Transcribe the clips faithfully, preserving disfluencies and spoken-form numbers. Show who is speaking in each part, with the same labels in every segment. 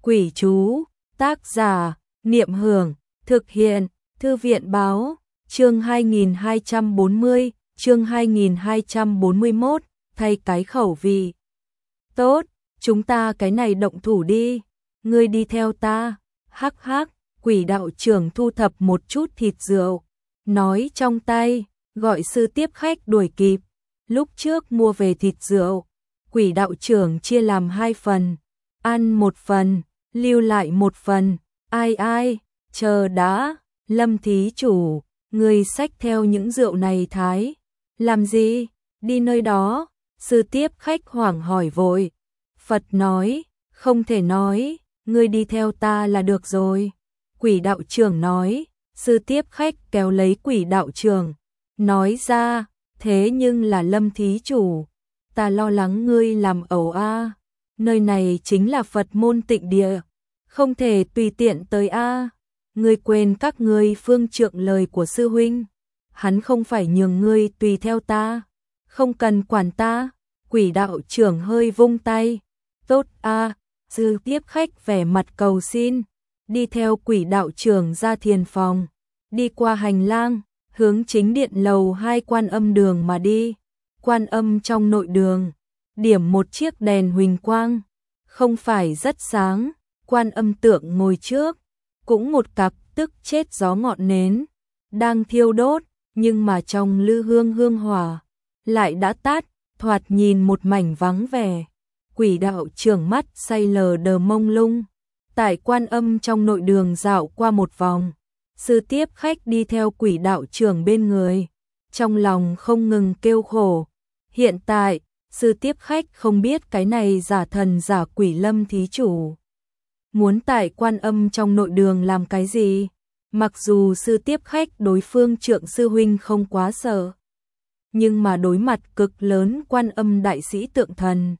Speaker 1: Quỷ chú, tác giả, Niệm Hưởng, thực hiện, Thư viện báo, chương hai nghìn hai trăm bốn mươi, chương hai nghìn hai trăm bốn mươi mốt, thay cái khẩu vị. Tốt, chúng ta cái này động thủ đi, ngươi đi theo ta, hắc hắc, quỷ đạo trưởng thu thập một chút thịt rượu, nói trong tay, gọi sư tiếp khách đuổi kịp, lúc trước mua về thịt rượu, quỷ đạo trưởng chia làm hai phần, ăn một phần, lưu lại một phần, ai ai, chờ đã, Lâm thí chủ, người xách theo những rượu này thái, làm gì, đi nơi đó, sư tiếp khách hoảng hỏi vội, Phật nói, không thể nói, ngươi đi theo ta là được rồi, quỷ đạo trưởng nói, sư tiếp khách kéo lấy quỷ đạo trưởng, nói ra, thế nhưng là Lâm thí chủ, ta lo lắng ngươi làm ẩu a, nơi này chính là Phật môn tịnh địa, không thể tùy tiện tới a. Ngươi quên các ngươi phương trượng lời của sư huynh, hắn không phải nhường ngươi tùy theo ta, không cần quản ta. Quỷ đạo trưởng hơi vung tay, tốt a. Sư tiếp khách vẻ mặt cầu xin, đi theo quỷ đạo trưởng ra thiền phòng, đi qua hành lang, hướng chính điện lầu hai Quan Âm đường mà đi. Quan Âm trong nội đường, điểm một chiếc đèn huỳnh quang, không phải rất sáng. Quan Âm tượng ngồi trước, cũng một cặp tức chết gió ngọn nến, đang thiêu đốt, nhưng mà trong lư hương hương hỏa, lại đã tắt, thoạt nhìn một mảnh vắng vẻ. Quỷ đạo trưởng mắt say lờ đờ mông lung, tại Quan Âm trong nội đường dạo qua một vòng, sư tiếp khách đi theo quỷ đạo trưởng bên người, trong lòng không ngừng kêu khổ. Hiện tại, sư tiếp khách không biết cái này giả thần giả quỷ Lâm thí chủ muốn tại Quan Âm trong nội đường làm cái gì? Mặc dù sư tiếp khách đối phương trượng sư huynh không quá sợ, nhưng mà đối mặt cực lớn Quan Âm đại sĩ tượng thần,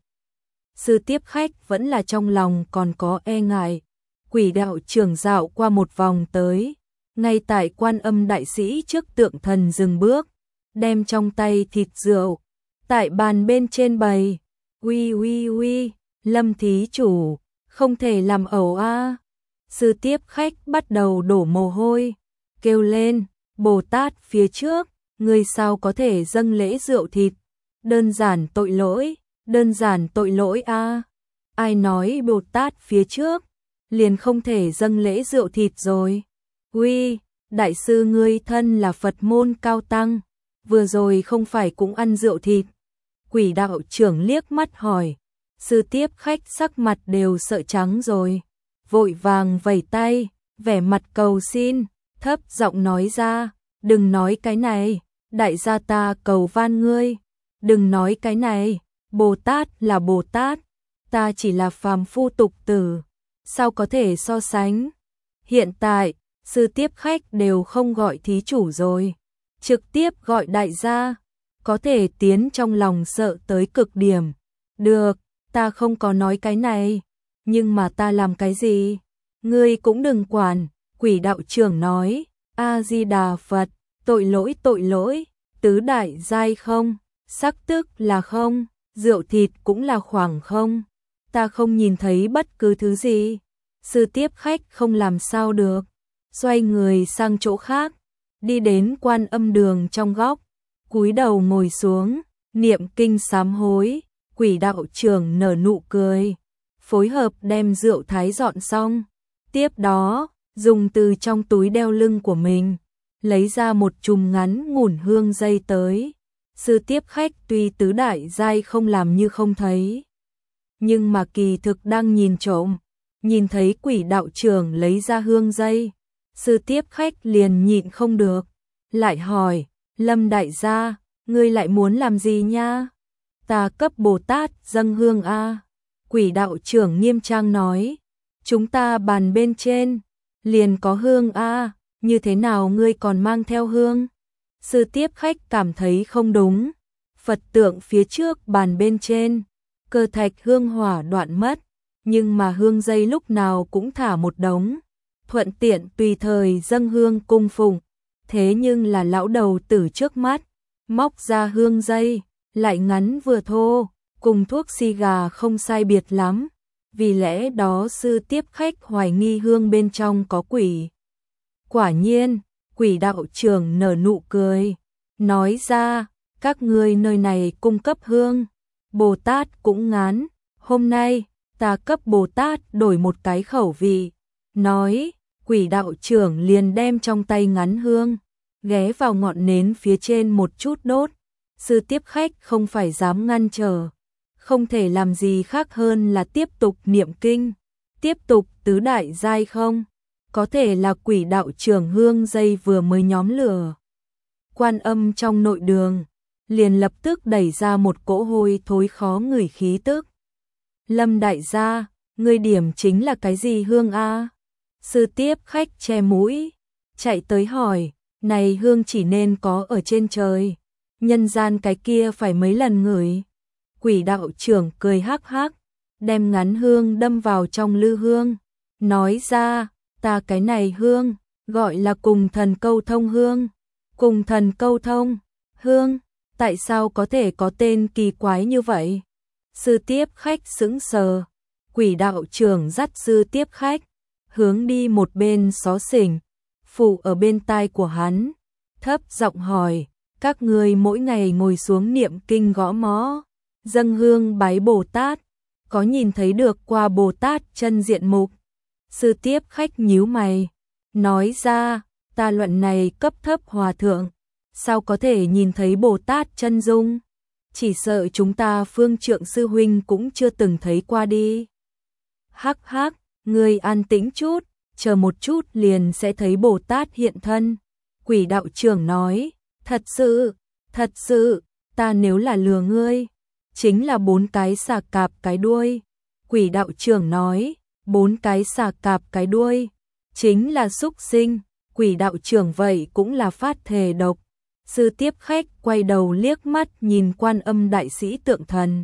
Speaker 1: sư tiếp khách vẫn là trong lòng còn có e ngại. Quỷ đạo trưởng dạo qua một vòng tới, ngay tại Quan Âm đại sĩ trước tượng thần dừng bước, đem trong tay thịt rượu tại bàn bên trên bày, uy uy uy, Lâm thí chủ, không thể làm ẩu a. Sư tiếp khách bắt đầu đổ mồ hôi, kêu lên, Bồ Tát phía trước, người sao có thể dâng lễ rượu thịt, đơn giản tội lỗi, đơn giản tội lỗi a. Ai nói Bồ Tát phía trước, liền không thể dâng lễ rượu thịt rồi. Uy, đại sư ngươi thân là Phật môn cao tăng, vừa rồi không phải cũng ăn rượu thịt. Quỷ đạo trưởng liếc mắt hỏi, sư tiếp khách sắc mặt đều sợ trắng rồi, vội vàng vẩy tay, vẻ mặt cầu xin, thấp giọng nói ra, đừng nói cái này, đại gia ta cầu van ngươi, đừng nói cái này, Bồ Tát là Bồ Tát, ta chỉ là phàm phu tục tử, sao có thể so sánh. Hiện tại, sư tiếp khách đều không gọi thí chủ rồi, trực tiếp gọi đại gia, có thể tiến trong lòng sợ tới cực điểm. Được, ta không có nói cái này, nhưng mà ta làm cái gì? Ngươi cũng đừng quản, quỷ đạo trưởng nói, A-di-đà Phật, tội lỗi tội lỗi, tứ đại giai không, sắc tức là không, rượu thịt cũng là khoảng không, ta không nhìn thấy bất cứ thứ gì. Sư tiếp khách không làm sao được, xoay người sang chỗ khác, đi đến Quan Âm đường trong góc, cúi đầu ngồi xuống, niệm kinh sám hối. Quỷ đạo trưởng nở nụ cười, phối hợp đem rượu thái dọn xong, tiếp đó, dùng từ trong túi đeo lưng của mình, lấy ra một chùm ngắn ngủn hương dây tới. Sư tiếp khách tuy tứ đại giai không làm như không thấy, nhưng mà kỳ thực đang nhìn trộm, nhìn thấy quỷ đạo trưởng lấy ra hương dây, sư tiếp khách liền nhịn không được, lại hỏi, Lâm đại gia, ngươi lại muốn làm gì nha? Ta cấp Bồ Tát dâng hương a. Quỷ đạo trưởng nghiêm trang nói, chúng ta bàn bên trên, liền có hương a, như thế nào ngươi còn mang theo hương? Sư tiếp khách cảm thấy không đúng, Phật tượng phía trước bàn bên trên, cơ thạch hương hỏa đoạn mất, nhưng mà hương dây lúc nào cũng thả một đống, thuận tiện tùy thời dâng hương cung phụng, thế nhưng là lão đầu tử trước mắt, móc ra hương dây, lại ngắn vừa thô, cùng thuốc xì gà không sai biệt lắm, vì lẽ đó sư tiếp khách hoài nghi hương bên trong có quỷ. Quả nhiên, quỷ đạo trưởng nở nụ cười, nói ra, các ngươi nơi này cung cấp hương, Bồ Tát cũng ngán, hôm nay, ta cấp Bồ Tát đổi một cái khẩu vị. Nói, quỷ đạo trưởng liền đem trong tay ngắn hương, ghé vào ngọn nến phía trên một chút đốt. Sư tiếp khách không phải dám ngăn trở, không thể làm gì khác hơn là tiếp tục niệm kinh, tiếp tục tứ đại giai không. Có thể là quỷ đạo trưởng hương dây vừa mới nhóm lửa. Quan Âm trong nội đường, liền lập tức đẩy ra một cỗ hôi thối khó ngửi khí tức. Lâm đại gia, ngươi điểm chính là cái gì hương a? Sư tiếp khách che mũi, chạy tới hỏi, này hương chỉ nên có ở trên trời, nhân gian cái kia phải mấy lần ngửi. Quỷ đạo trưởng cười hắc hắc, đem ngắn hương đâm vào trong lư hương, nói ra, ta cái này hương, gọi là cùng thần câu thông hương. Cùng thần câu thông, hương, tại sao có thể có tên kỳ quái như vậy? Sư tiếp khách sững sờ, quỷ đạo trưởng dắt sư tiếp khách, hướng đi một bên xó xỉnh, phụ ở bên tai của hắn, thấp giọng hỏi, các ngươi mỗi ngày ngồi xuống niệm kinh gõ mõ, dâng hương bái Bồ Tát, có nhìn thấy được qua Bồ Tát chân diện mục? Sư tiếp khách nhíu mày, nói ra, ta luận này cấp thấp hòa thượng, sao có thể nhìn thấy Bồ Tát chân dung? Chỉ sợ chúng ta phương trượng sư huynh cũng chưa từng thấy qua đi. Hắc hắc, ngươi an tĩnh chút, chờ một chút liền sẽ thấy Bồ Tát hiện thân. Quỷ đạo trưởng nói, thật sự, thật sự, ta nếu là lừa ngươi, chính là bốn cái xà cạp cái đuôi. Quỷ đạo trưởng nói, bốn cái xà cạp cái đuôi, chính là súc sinh. Quỷ đạo trưởng vậy cũng là phát thề độc. Sư tiếp khách quay đầu liếc mắt nhìn Quan Âm đại sĩ tượng thần,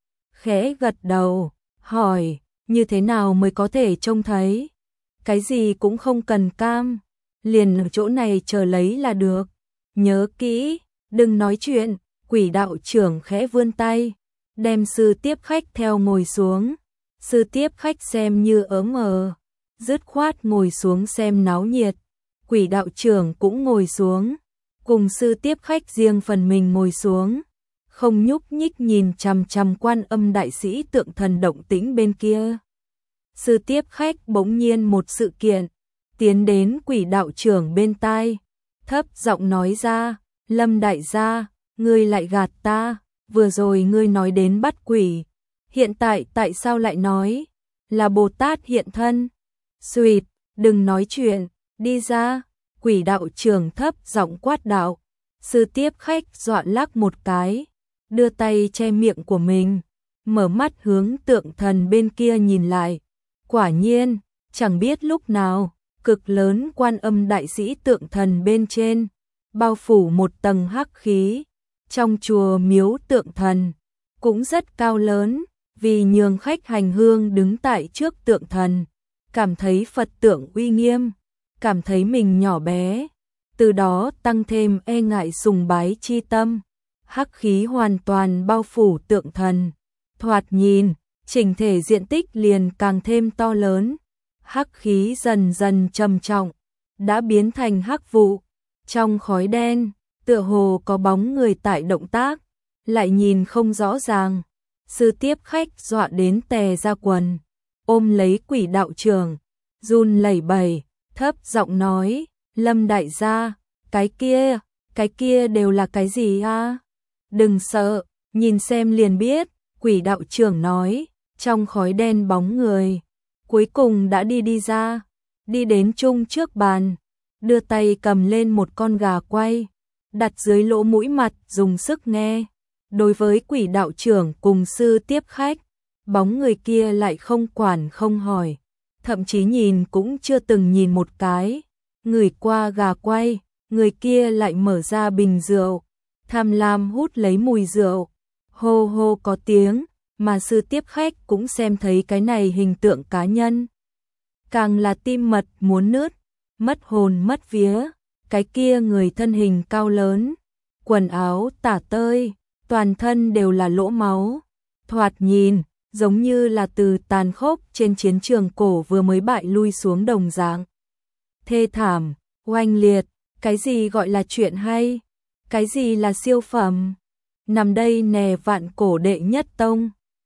Speaker 1: khẽ gật đầu, hỏi, như thế nào mới có thể trông thấy? Cái gì cũng không cần cam, liền ở chỗ này chờ lấy là được. Nhớ kỹ, đừng nói chuyện. Quỷ đạo trưởng khẽ vươn tay, đem sư tiếp khách theo ngồi xuống. Sư tiếp khách xem như ớm mờ, dứt khoát ngồi xuống xem náo nhiệt. Quỷ đạo trưởng cũng ngồi xuống, cùng sư tiếp khách riêng phần mình ngồi xuống, không nhúc nhích nhìn chằm chằm Quan Âm đại sĩ tượng thần động tĩnh bên kia. Sư tiếp khách bỗng nhiên một sự kiện, tiến đến quỷ đạo trưởng bên tai, thấp giọng nói ra, Lâm đại gia, ngươi lại gạt ta, vừa rồi ngươi nói đến bắt quỷ, hiện tại tại sao lại nói là Bồ Tát hiện thân? Xuyệt, đừng nói chuyện, đi ra. Quỷ đạo trưởng thấp giọng quát đạo. Sư tiếp khách dọa lắc một cái, đưa tay che miệng của mình, mở mắt hướng tượng thần bên kia nhìn lại. Quả nhiên, chẳng biết lúc nào, cực lớn Quan Âm đại sĩ tượng thần bên trên, bao phủ một tầng hắc khí. Trong chùa miếu tượng thần, cũng rất cao lớn, vì nhường khách hành hương đứng tại trước tượng thần, cảm thấy Phật tượng uy nghiêm, cảm thấy mình nhỏ bé, từ đó tăng thêm e ngại sùng bái chi tâm. Hắc khí hoàn toàn bao phủ tượng thần, thoạt nhìn, chỉnh thể diện tích liền càng thêm to lớn. Hắc khí dần dần trầm trọng, đã biến thành hắc vụ. Trong khói đen, tựa hồ có bóng người tại động tác, lại nhìn không rõ ràng. Sư tiếp khách dọa đến tè ra quần, ôm lấy quỷ đạo trưởng, run lẩy bẩy, thấp giọng nói, Lâm đại gia, cái kia, cái kia đều là cái gì a? Đừng sợ, nhìn xem liền biết. Quỷ đạo trưởng nói, trong khói đen bóng người, cuối cùng đã đi đi ra, đi đến chung trước bàn, đưa tay cầm lên một con gà quay, đặt dưới lỗ mũi mặt dùng sức nghe. Đối với quỷ đạo trưởng cùng sư tiếp khách, bóng người kia lại không quản không hỏi, thậm chí nhìn cũng chưa từng nhìn một cái. Người qua gà quay, người kia lại mở ra bình rượu, tham lam hút lấy mùi rượu, hô hô có tiếng, mà sư tiếp khách cũng xem thấy cái này hình tượng cá nhân. Càng là tim mật muốn nứt, mất hồn mất vía, cái kia người thân hình cao lớn, quần áo tả tơi, toàn thân đều là lỗ máu, thoạt nhìn, giống như là từ tàn khốc trên chiến trường cổ vừa mới bại lui xuống đồng dạng. Thê thảm, oanh liệt, cái gì gọi là chuyện hay? Cái gì là siêu phẩm? Nằm đây nè vạn cổ đệ nhất tông.